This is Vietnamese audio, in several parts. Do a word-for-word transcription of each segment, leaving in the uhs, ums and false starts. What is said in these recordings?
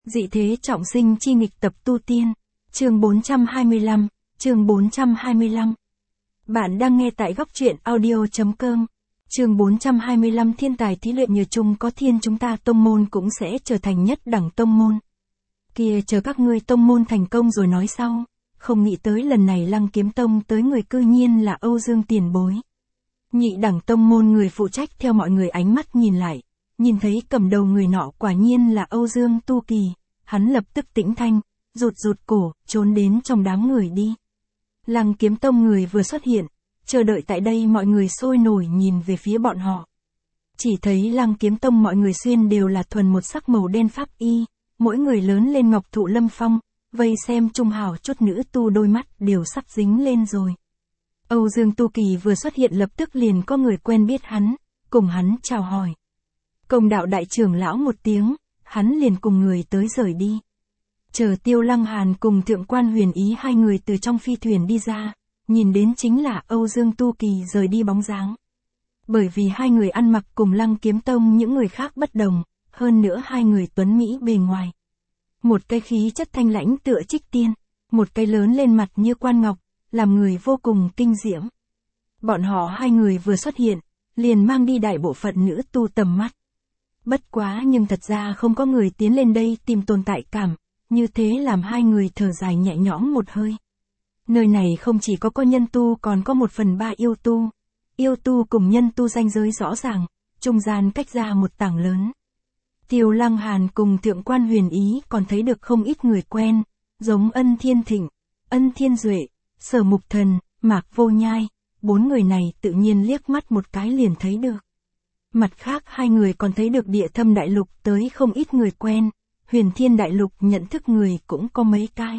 Dị thế trọng sinh chi nghịch tập tu tiên, chương bốn trăm hai mươi lăm, chương bốn trăm hai mươi lăm. Bạn đang nghe tại góc truyện audio.com. Chương bốn trăm hai mươi lăm thiên tài thí luyện nhờ chung có thiên chúng ta tông môn cũng sẽ trở thành nhất đẳng tông môn. Kia chờ các ngươi tông môn thành công rồi nói sau, không nghĩ tới lần này Lăng Kiếm Tông tới người cư nhiên là Âu Dương tiền bối. Nhị đẳng tông môn người phụ trách theo mọi người ánh mắt nhìn lại, nhìn thấy cầm đầu người nọ quả nhiên là Âu Dương Tu Kỳ, hắn lập tức tĩnh thanh, rụt rụt cổ, trốn đến trong đám người đi. Lăng Kiếm Tông người vừa xuất hiện, chờ đợi tại đây mọi người sôi nổi nhìn về phía bọn họ. Chỉ thấy Lăng Kiếm Tông mọi người xuyên đều là thuần một sắc màu đen pháp y, mỗi người lớn lên ngọc thụ lâm phong, vây xem trung hào chút nữ tu đôi mắt đều sắp dính lên rồi. Âu Dương Tu Kỳ vừa xuất hiện lập tức liền có người quen biết hắn, cùng hắn chào hỏi. Công đạo đại trưởng lão một tiếng, hắn liền cùng người tới rời đi. Chờ Tiêu Lăng Hàn cùng Thượng Quan Huyền Ý hai người từ trong phi thuyền đi ra, nhìn đến chính là Âu Dương Tu Kỳ rời đi bóng dáng. Bởi vì hai người ăn mặc cùng Lăng Kiếm Tông những người khác bất đồng, hơn nữa hai người tuấn mỹ bề ngoài. Một cái khí chất thanh lãnh tựa Trích Tiên, một cái lớn lên mặt như quan ngọc, làm người vô cùng kinh diễm. Bọn họ hai người vừa xuất hiện, liền mang đi đại bộ phận nữ tu tầm mắt. Bất quá nhưng thật ra không có người tiến lên đây tìm tồn tại cảm, như thế làm hai người thở dài nhẹ nhõm một hơi. Nơi này không chỉ có có nhân tu còn có một phần ba yêu tu. Yêu tu cùng nhân tu ranh giới rõ ràng, trung gian cách ra một tảng lớn. Tiêu Lăng Hàn cùng Thượng Quan Huyền Ý còn thấy được không ít người quen, giống Ân Thiên Thịnh, Ân Thiên Duệ, Sở Mục Thần, Mạc Vô Nhai, bốn người này tự nhiên liếc mắt một cái liền thấy được. Mặt khác hai người còn thấy được Địa Thâm Đại Lục tới không ít người quen, Huyền Thiên Đại Lục nhận thức người cũng có mấy cái.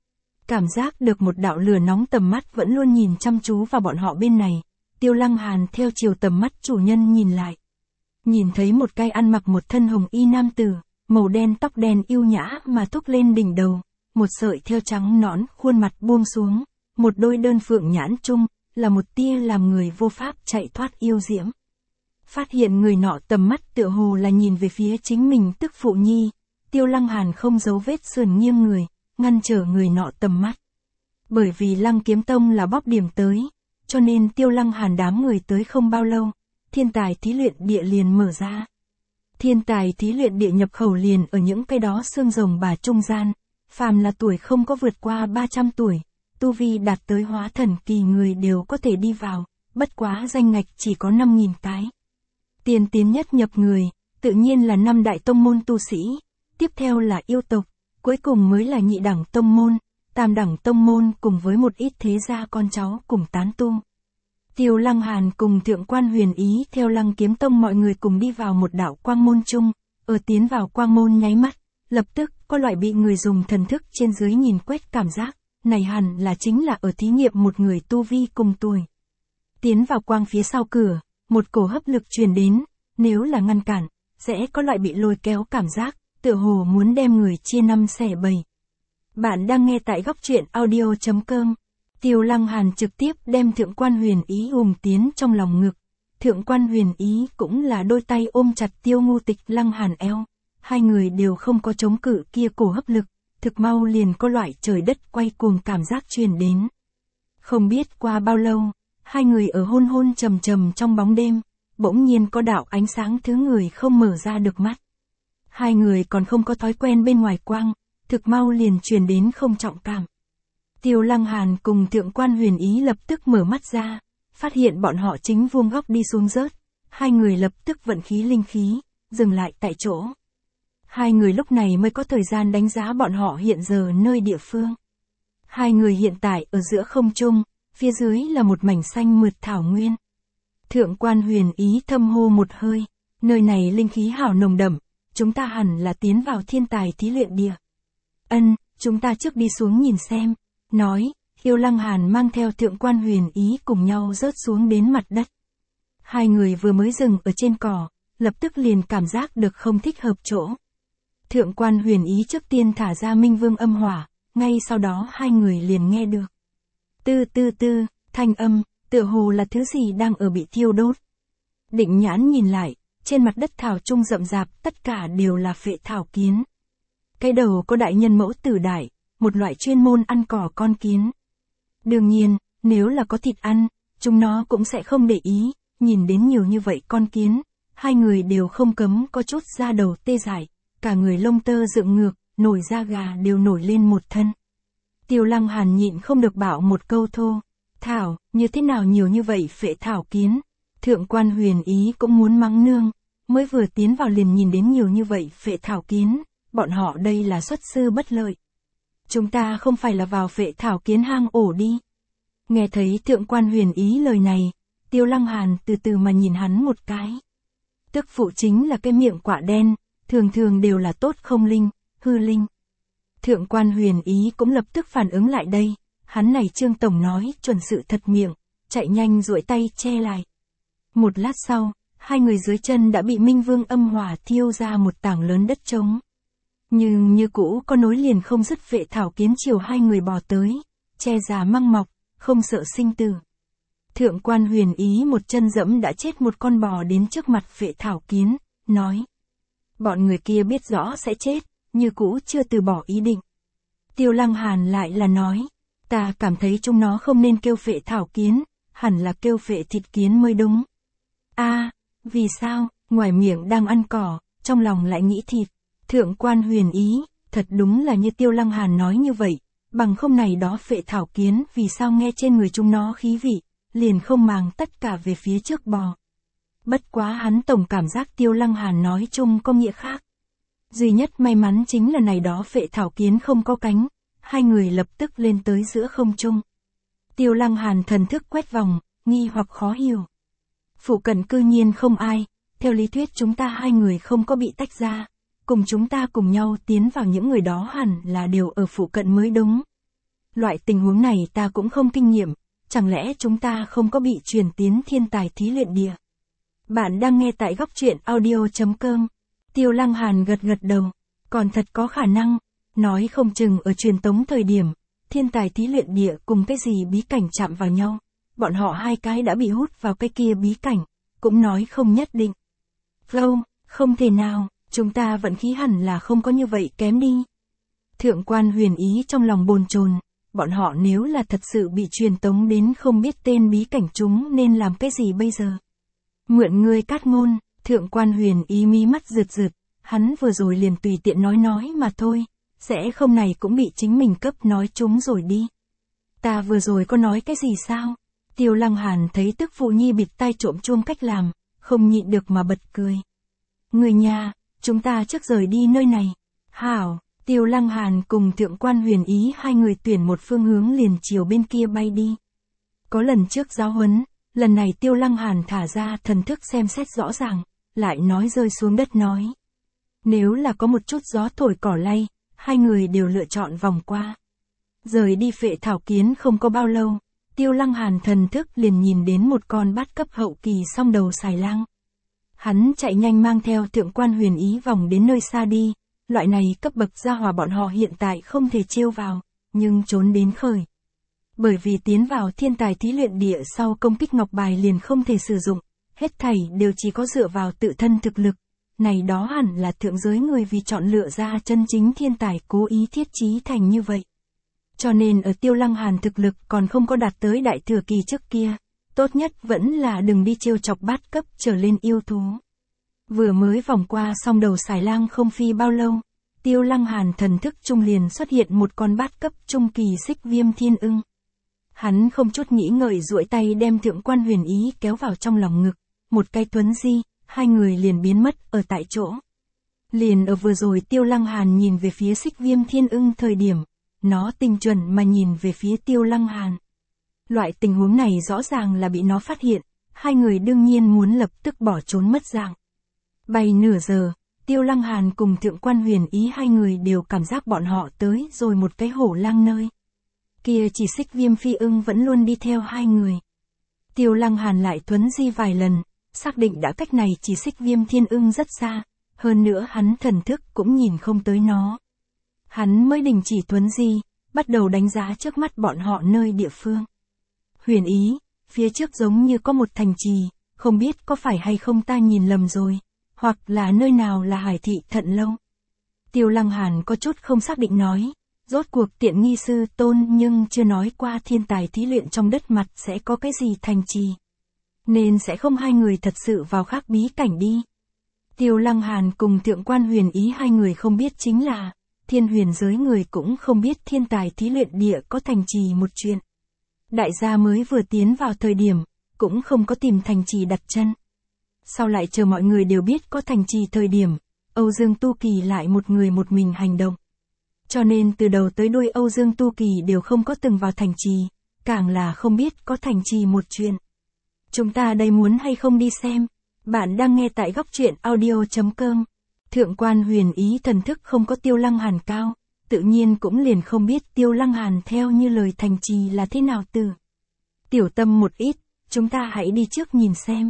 Cảm giác được một đạo lửa nóng tầm mắt vẫn luôn nhìn chăm chú vào bọn họ bên này, Tiêu Lăng Hàn theo chiều tầm mắt chủ nhân nhìn lại. Nhìn thấy một cái ăn mặc một thân hồng y nam tử, màu đen tóc đen yêu nhã mà thúc lên đỉnh đầu, một sợi theo trắng nõn khuôn mặt buông xuống, một đôi đơn phượng nhãn trung, là một tia làm người vô pháp chạy thoát yêu diễm. Phát hiện người nọ tầm mắt tựa hồ là nhìn về phía chính mình tức phụ nhi, Tiêu Lăng Hàn không giấu vết sườn nghiêng người, ngăn trở người nọ tầm mắt. Bởi vì Lăng Kiếm Tông là bóp điểm tới, cho nên Tiêu Lăng Hàn đám người tới không bao lâu, thiên tài thí luyện địa liền mở ra. Thiên tài thí luyện địa nhập khẩu liền ở những cái đó xương rồng bà trung gian, phàm là tuổi không có vượt qua ba trăm tuổi, tu vi đạt tới hóa thần kỳ người đều có thể đi vào, bất quá danh ngạch chỉ có năm nghìn cái. Tiên tiến nhất nhập người, tự nhiên là năm đại tông môn tu sĩ, tiếp theo là yêu tộc, cuối cùng mới là nhị đẳng tông môn, tam đẳng tông môn cùng với một ít thế gia con cháu cùng tán tu. Tiêu Lăng Hàn cùng Thượng Quan Huyền Ý theo Lăng Kiếm Tông mọi người cùng đi vào một đạo quang môn chung, ở tiến vào quang môn nháy mắt, lập tức có loại bị người dùng thần thức trên dưới nhìn quét cảm giác, này hẳn là chính là ở thí nghiệm một người tu vi cùng tuổi. Tiến vào quang phía sau cửa, một cổ hấp lực truyền đến, nếu là ngăn cản, sẽ có loại bị lôi kéo cảm giác, tựa hồ muốn đem người chia năm xẻ bảy. Bạn đang nghe tại góc truyện audio.com. Tiêu Lăng Hàn trực tiếp đem Thượng Quan Huyền Ý ùm tiến trong lòng ngực. Thượng Quan Huyền Ý cũng là đôi tay ôm chặt Tiêu Ngu Tịch Lăng Hàn eo. Hai người đều không có chống cự kia cổ hấp lực, thực mau liền có loại trời đất quay cuồng cảm giác truyền đến. Không biết qua bao lâu, hai người ở hôn hôn trầm trầm trong bóng đêm, bỗng nhiên có đạo ánh sáng thứ người không mở ra được mắt. Hai người còn không có thói quen bên ngoài quang, thực mau liền truyền đến không trọng cảm. Tiêu Lăng Hàn cùng Thượng Quan Huyền Ý lập tức mở mắt ra, phát hiện bọn họ chính vuông góc đi xuống rớt, hai người lập tức vận khí linh khí, dừng lại tại chỗ. Hai người lúc này mới có thời gian đánh giá bọn họ hiện giờ nơi địa phương. Hai người hiện tại ở giữa không trung, phía dưới là một mảnh xanh mượt thảo nguyên. Thượng Quan Huyền Ý thâm hô một hơi, nơi này linh khí hảo nồng đậm, chúng ta hẳn là tiến vào thiên tài thí luyện địa. Ân, chúng ta trước đi xuống nhìn xem. Nói, Tiêu Lăng Hàn mang theo Thượng Quan Huyền Ý cùng nhau rớt xuống đến mặt đất. Hai người vừa mới dừng ở trên cỏ, lập tức liền cảm giác được không thích hợp chỗ. Thượng Quan Huyền Ý trước tiên thả ra Minh Vương âm hỏa, ngay sau đó hai người liền nghe được. Tư tư tư, thanh âm, tựa hồ là thứ gì đang ở bị thiêu đốt. Định nhãn nhìn lại, trên mặt đất thảo trung rậm rạp tất cả đều là phệ thảo kiến. Cái đầu có đại nhân mẫu tử đại, một loại chuyên môn ăn cỏ con kiến. Đương nhiên, nếu là có thịt ăn, chúng nó cũng sẽ không để ý, nhìn đến nhiều như vậy con kiến, hai người đều không cấm có chút da đầu tê dại, cả người lông tơ dựng ngược, nổi da gà đều nổi lên một thân. Tiêu Lăng Hàn nhịn không được bảo một câu thô, thảo, như thế nào nhiều như vậy phệ thảo kiến. Thượng quan Huyền Ý cũng muốn mắng nương, mới vừa tiến vào liền nhìn đến nhiều như vậy phệ thảo kiến, bọn họ đây là xuất sư bất lợi. Chúng ta không phải là vào phệ thảo kiến hang ổ đi. Nghe thấy thượng quan Huyền Ý lời này, Tiêu Lăng Hàn từ từ mà nhìn hắn một cái. Tức phụ chính là cái miệng quả đen, thường thường đều là tốt không linh, hư linh. Thượng quan Huyền Ý cũng lập tức phản ứng lại đây, hắn này Trương Tổng nói chuẩn sự thật miệng, chạy nhanh duỗi tay che lại. Một lát sau, hai người dưới chân đã bị Minh Vương âm hỏa thiêu ra một tảng lớn đất trống. Nhưng như cũ có nối liền không dứt phệ thảo kiến chiều hai người bò tới, che già măng mọc, không sợ sinh tử. Thượng quan Huyền Ý một chân dẫm đã chết một con bò đến trước mặt phệ thảo kiến, nói. Bọn người kia biết rõ sẽ chết, như cũ chưa từ bỏ ý định. Tiêu Lăng Hàn lại là nói, ta cảm thấy chúng nó không nên kêu phệ thảo kiến, hẳn là kêu phệ thịt kiến mới đúng. A, à, vì sao, ngoài miệng đang ăn cỏ, trong lòng lại nghĩ thịt. Thượng quan Huyền Ý, thật đúng là như Tiêu Lăng Hàn nói như vậy, bằng không này đó phệ thảo kiến vì sao nghe trên người chúng nó khí vị, liền không màng tất cả về phía trước bò. Bất quá hắn tổng cảm giác Tiêu Lăng Hàn nói chung có nghĩa khác. Duy nhất may mắn chính là này đó phệ thảo kiến không có cánh, hai người lập tức lên tới giữa không trung. Tiêu Lăng Hàn thần thức quét vòng, nghi hoặc khó hiểu. Phụ cận cư nhiên không ai, theo lý thuyết chúng ta hai người không có bị tách ra, cùng chúng ta cùng nhau tiến vào những người đó hẳn là đều ở phụ cận mới đúng. Loại tình huống này ta cũng không kinh nghiệm, chẳng lẽ chúng ta không có bị truyền tiến thiên tài thí luyện địa. Bạn đang nghe tại góc truyện audio chấm com. Tiêu Lăng Hàn gật gật đầu, còn thật có khả năng, nói không chừng ở truyền tống thời điểm, thiên tài thí luyện địa cùng cái gì bí cảnh chạm vào nhau, bọn họ hai cái đã bị hút vào cái kia bí cảnh, cũng nói không nhất định. Không, không thể nào, chúng ta vận khí hẳn là không có như vậy kém đi. Thượng quan Huyền Ý trong lòng bồn chồn, bọn họ nếu là thật sự bị truyền tống đến không biết tên bí cảnh chúng nên làm cái gì bây giờ. Mượn ngươi cát ngôn. Thượng quan Huyền Ý mí mắt rượt rượt, hắn vừa rồi liền tùy tiện nói nói mà thôi, sẽ không này cũng bị chính mình cấp nói trúng rồi đi. Ta vừa rồi có nói cái gì sao? Tiêu Lăng Hàn thấy tức phụ nhi bịt tai trộm chuông cách làm, không nhịn được mà bật cười. Người nhà, chúng ta trước rời đi nơi này. Hảo, Tiêu Lăng Hàn cùng Thượng quan Huyền Ý hai người tuyển một phương hướng liền chiều bên kia bay đi. Có lần trước giáo huấn, lần này Tiêu Lăng Hàn thả ra thần thức xem xét rõ ràng, lại nói rơi xuống đất nói. Nếu là có một chút gió thổi cỏ lay, hai người đều lựa chọn vòng qua. Rời đi phệ thảo kiến không có bao lâu, Tiêu Lăng Hàn thần thức liền nhìn đến một con bát cấp hậu kỳ song đầu xài lang. Hắn chạy nhanh mang theo Thượng quan Huyền Ý vòng đến nơi xa đi, loại này cấp bậc gia hỏa bọn họ hiện tại không thể trêu vào, nhưng trốn đến khởi. Bởi vì tiến vào thiên tài thí luyện địa sau công kích ngọc bài liền không thể sử dụng, hết thảy đều chỉ có dựa vào tự thân thực lực. Này đó hẳn là thượng giới người vì chọn lựa ra chân chính thiên tài cố ý thiết trí thành như vậy. Cho nên ở Tiêu Lăng Hàn thực lực còn không có đạt tới đại thừa kỳ trước kia, tốt nhất vẫn là đừng đi trêu chọc bát cấp trở lên yêu thú. Vừa mới vòng qua xong đầu xài lang không phi bao lâu, Tiêu Lăng Hàn thần thức trung liền xuất hiện một con bát cấp trung kỳ xích viêm thiên ưng. Hắn không chút nghĩ ngợi duỗi tay đem Thượng quan Huyền Ý kéo vào trong lòng ngực, một cái tuấn di, hai người liền biến mất ở tại chỗ. Liền ở vừa rồi Tiêu Lăng Hàn nhìn về phía xích viêm thiên ưng thời điểm, nó tinh chuẩn mà nhìn về phía Tiêu Lăng Hàn. Loại tình huống này rõ ràng là bị nó phát hiện, hai người đương nhiên muốn lập tức bỏ trốn mất dạng. Bay nửa giờ, Tiêu Lăng Hàn cùng Thượng quan Huyền Ý hai người đều cảm giác bọn họ tới rồi một cái hổ lang nơi. Kia chỉ xích viêm phi ưng vẫn luôn đi theo hai người. Tiêu Lăng Hàn lại thuấn di vài lần, xác định đã cách này chỉ xích viêm thiên ưng rất xa, hơn nữa hắn thần thức cũng nhìn không tới nó. Hắn mới đình chỉ thuấn di, bắt đầu đánh giá trước mắt bọn họ nơi địa phương. Huyền Ý, phía trước giống như có một thành trì, không biết có phải hay không ta nhìn lầm rồi, hoặc là nơi nào là Hải thị Thận Lâu. Tiêu Lăng Hàn có chút không xác định nói, rốt cuộc tiện nghi sư tôn nhưng chưa nói qua thiên tài thí luyện trong đất mặt sẽ có cái gì thành trì. Nên sẽ không hai người thật sự vào khác bí cảnh đi. Tiêu Lăng Hàn cùng Thượng Quan Huyền Ý hai người không biết chính là, thiên huyền giới người cũng không biết thiên tài thí luyện địa có thành trì một chuyện. Đại gia mới vừa tiến vào thời điểm, cũng không có tìm thành trì đặt chân. Sau lại chờ mọi người đều biết có thành trì thời điểm, Âu Dương Tu Kỳ lại một người một mình hành động. Cho nên từ đầu tới đuôi Âu Dương Tu Kỳ đều không có từng vào thành trì, càng là không biết có thành trì một chuyện. Chúng ta đây muốn hay không đi xem? Bạn đang nghe tại góc truyện audio chấm com. Thượng Quan Huyền Ý thần thức không có Tiêu Lăng Hàn cao, tự nhiên cũng liền không biết Tiêu Lăng Hàn theo như lời thành trì là thế nào từ. Tiểu tâm một ít, chúng ta hãy đi trước nhìn xem.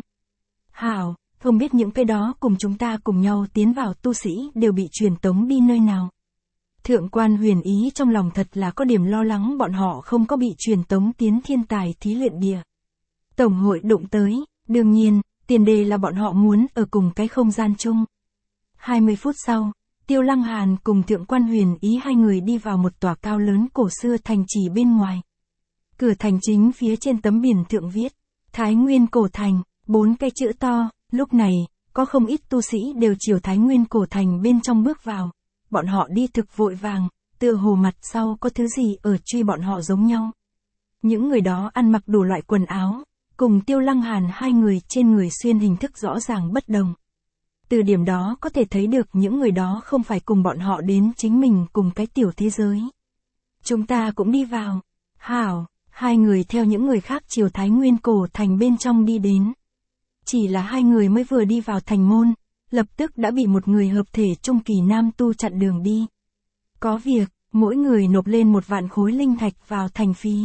Hảo, không biết những cái đó cùng chúng ta cùng nhau tiến vào tu sĩ đều bị truyền tống đi nơi nào. Thượng Quan Huyền Ý trong lòng thật là có điểm lo lắng bọn họ không có bị truyền tống tiến thiên tài thí luyện địa. Tổng hội đụng tới, đương nhiên, tiền đề là bọn họ muốn ở cùng cái không gian chung. hai mươi phút sau, Tiêu Lăng Hàn cùng Thượng Quan Huyền Ý hai người đi vào một tòa cao lớn cổ xưa thành trì bên ngoài. Cửa thành chính phía trên tấm biển thượng viết, Thái Nguyên Cổ Thành, bốn cái chữ to, lúc này, có không ít tu sĩ đều chiều Thái Nguyên Cổ Thành bên trong bước vào. Bọn họ đi thực vội vàng, tựa hồ mặt sau có thứ gì ở truy bọn họ giống nhau. Những người đó ăn mặc đủ loại quần áo, cùng Tiêu Lăng Hàn hai người trên người xuyên hình thức rõ ràng bất đồng. Từ điểm đó có thể thấy được những người đó không phải cùng bọn họ đến chính mình cùng cái tiểu thế giới. Chúng ta cũng đi vào. Hảo, hai người theo những người khác chiều Thái Nguyên Cổ Thành bên trong đi đến. Chỉ là hai người mới vừa đi vào thành môn, lập tức đã bị một người hợp thể trung kỳ nam tu chặn đường đi. Có việc, mỗi người nộp lên một vạn khối linh thạch vào thành phí.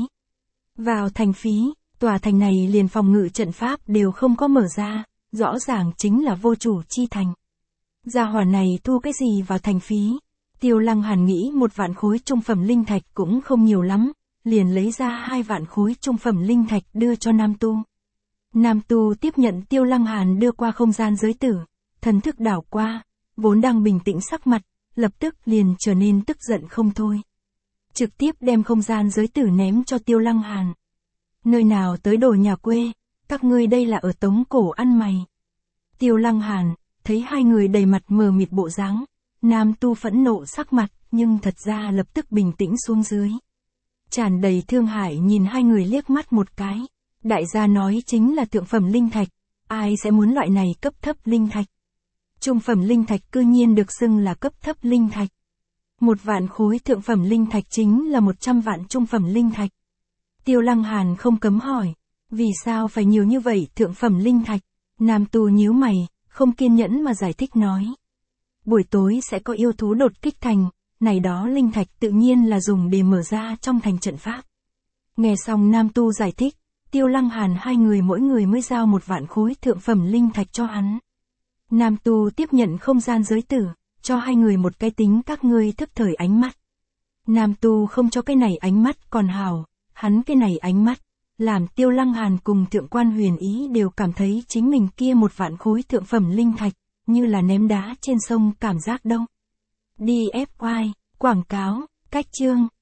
Vào thành phí, tòa thành này liền phòng ngự trận pháp đều không có mở ra, rõ ràng chính là vô chủ chi thành. Gia hỏa này thu cái gì vào thành phí? Tiêu Lăng Hàn nghĩ một vạn khối trung phẩm linh thạch cũng không nhiều lắm, liền lấy ra hai vạn khối trung phẩm linh thạch đưa cho nam tu. Nam tu tiếp nhận Tiêu Lăng Hàn đưa qua không gian giới tử, thần thức đảo qua, vốn đang bình tĩnh sắc mặt, lập tức liền trở nên tức giận không thôi. Trực tiếp đem không gian giới tử ném cho Tiêu Lăng Hàn. Nơi nào tới đồ nhà quê, các ngươi đây là ở Tống Cổ ăn mày. Tiêu Lăng Hàn, thấy hai người đầy mặt mờ mịt bộ dáng, nam tu phẫn nộ sắc mặt, nhưng thật ra lập tức bình tĩnh xuống dưới. Tràn đầy thương hại nhìn hai người liếc mắt một cái. Đại gia nói chính là thượng phẩm linh thạch, ai sẽ muốn loại này cấp thấp linh thạch. Trung phẩm linh thạch cư nhiên được xưng là cấp thấp linh thạch. Một vạn khối thượng phẩm linh thạch chính là một trăm vạn trung phẩm linh thạch. Tiêu Lăng Hàn không cấm hỏi, vì sao phải nhiều như vậy thượng phẩm linh thạch? Nam tu nhíu mày, không kiên nhẫn mà giải thích nói. Buổi tối sẽ có yêu thú đột kích thành, này đó linh thạch tự nhiên là dùng để mở ra trong thành trận pháp. Nghe xong Nam tu giải thích, Tiêu Lăng Hàn hai người mỗi người mới giao một vạn khối thượng phẩm linh thạch cho hắn. Nam tu tiếp nhận không gian giới tử, cho hai người một cái tính các ngươi thức thời ánh mắt. Nam tu không cho cái này ánh mắt còn hào, hắn cái này ánh mắt, làm Tiêu Lăng Hàn cùng Thượng Quan Huyền Ý đều cảm thấy chính mình kia một vạn khối thượng phẩm linh thạch, như là ném đá trên sông cảm giác đâu. đi ép i, quảng cáo, cách chương.